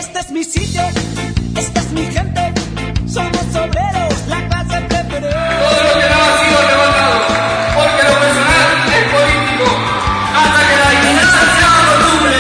Este es mi sitio, esta es mi gente, somos obreros, la clase preferente. Todo lo que no ha sido levantado, porque lo personal es político, hasta que la dignidad sea costumbre.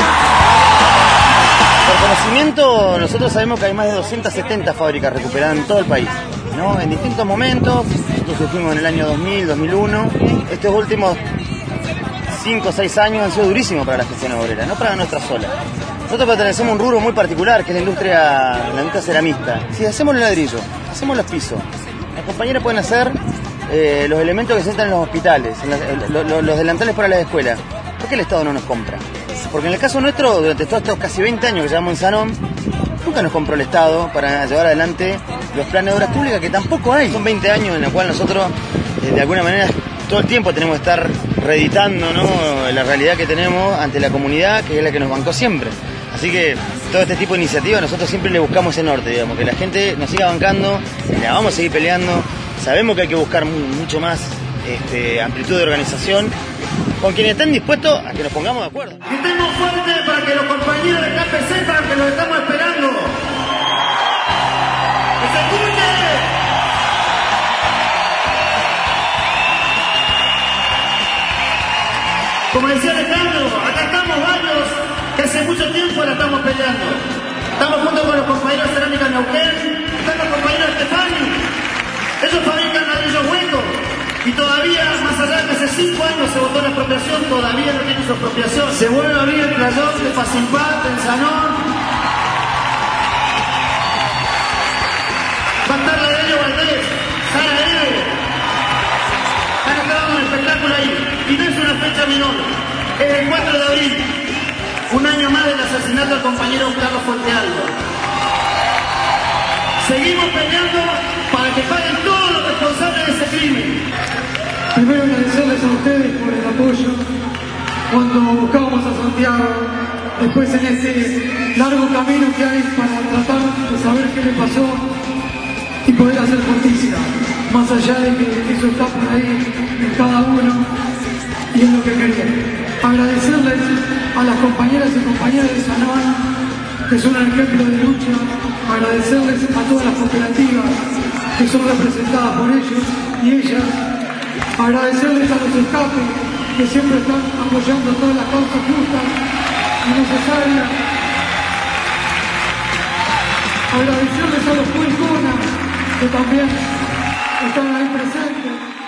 Por conocimiento, nosotros sabemos que hay más de 270 fábricas recuperadas en todo el país, ¿no? En distintos momentos. Nosotros fuimos en el año 2000, 2001. Estos últimos 5 o 6 años han sido durísimos para la gestión obrera, no para nuestra sola. Nosotros pertenecemos a un rubro muy particular, que es la industria ceramista. Si hacemos el ladrillo, hacemos los pisos, las compañeras pueden hacer los elementos que se usan en los hospitales, los delantales para las escuelas. ¿Por qué el Estado no nos compra? Porque en el caso nuestro, durante todos estos casi 20 años que llevamos en Sanón, nunca nos compró el Estado para llevar adelante los planes de obras públicas, que tampoco hay. Son 20 años en los cuales nosotros, de alguna manera, todo el tiempo tenemos que estar reeditando, ¿no?, la realidad que tenemos ante la comunidad, que es la que nos bancó siempre. Así que todo este tipo de iniciativas nosotros siempre le buscamos ese norte, digamos, que la gente nos siga bancando, la vamos a seguir peleando. Sabemos que hay que buscar mucho más amplitud de organización con quienes estén dispuestos a que nos pongamos de acuerdo. Gritemos fuerte para que los compañeros de KPZ sepan que los estamos esperando. ¡Que se escuche! Como decía Alejandro, acá estamos varios que hace mucho tiempo la estamos peleando. Estamos junto con los compañeros de Cerámica Neuquén, están los compañeros de Estefani. Ellos fabrican ladrillos huecos y todavía, más allá de que hace 5 años se votó la expropiación, todavía no tiene su expropiación. Se vuelve a abrir el playón de Facimpat en Sanón. Va a estar la de Elio Valdés, Sara Eve. Han estado en un espectáculo ahí. Y no es una fecha menor. Es el 4 de abril. Un año más del asesinato del compañero Carlos Fuentealba. Seguimos peleando para que paguen todos los responsables de ese crimen. Primero agradecerles a ustedes por el apoyo cuando buscábamos a Santiago, después en este largo camino que hay para tratar de saber qué le pasó y poder hacer justicia, más allá de que eso está por ahí en cada uno y en lo que quería. Agradecerles a las compañeras y compañeros de Sanón, que son un ejemplo de lucha, agradecerles a todas las cooperativas que son representadas por ellos y ellas, agradecerles a los escapes que siempre están apoyando todas las causas justas y necesarias, agradecerles a los Pulconas que también están ahí presentes.